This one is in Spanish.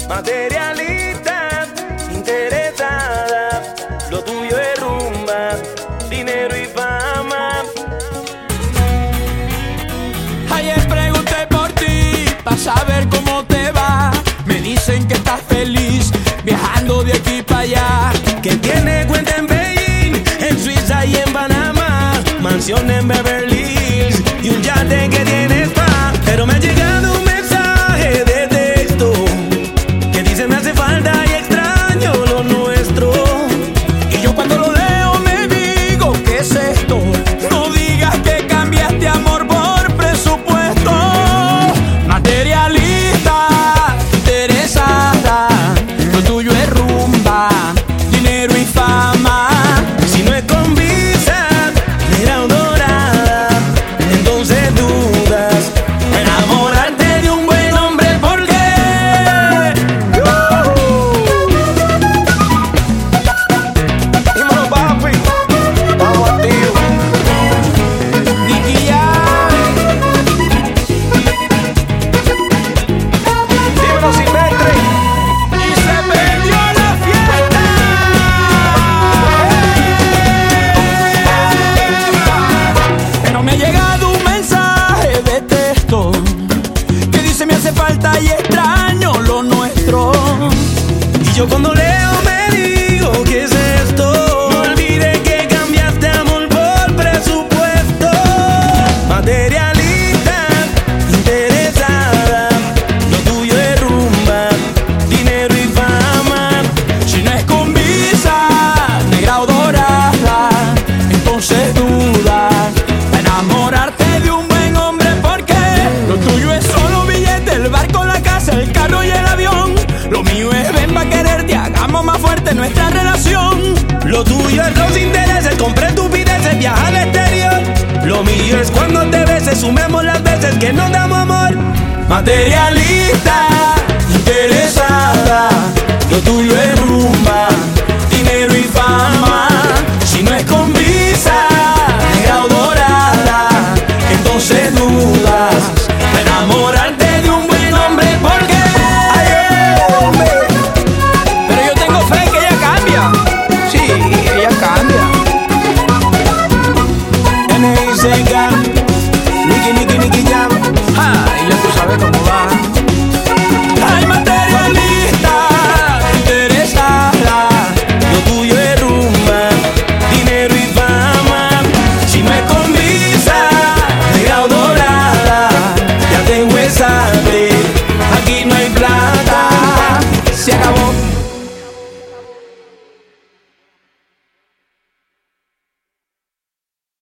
Materialista, interesada, lo tuyo es rumba, dinero y fama. Ayer pregunté por ti, para saber cómo te va. Me dicen que estás feliz, viajando de aquí para allá. Que tiene cuenta en Beijing, en Suiza y en Panamá, mansión en Beverly Hills y un yate que tiene spa. Pero me ha llegado un mensaje de texto que dice me hace falta y extraño lo nuestro. Y yo cuando lo leo me digo, ¿qué es esto? No digas que cambiaste amor por presupuesto. Materialista, interesada, lo tuyo es rumba, dinero y fama. Si no es con visa, negra o dorada, entonces dudas enamorarte de un buen hombre. ¿Por qué? Dímelo, papi, vamos activo. Nicky Jam. Dímelo, Silvestre. Y se perdió la fiesta. Pero me ha llegado un mensaje de texto que dice me hace falta y extraño lo nuestro. Y yo cuando leo me digo, ¿qué es esto? No olvides que cambiaste amor por presupuesto. Materialista, interesada, lo tuyo es rumba, dinero y fama. Si no es con visa, negra o dorada, entonces dudas enamorarte de un buen hombre. Porque lo tuyo es solo billete, el barco, la casa, el carro y el avión. Lo mío es ven pa' quererte, hagamos más fuerte nuestra relación. Lo tuyo es los intereses, compré estupideces, viajar al exterior. Lo mío es cuando te beses, sumemos las veces que nos damos amor. Materialista, interesada, lo tuyo es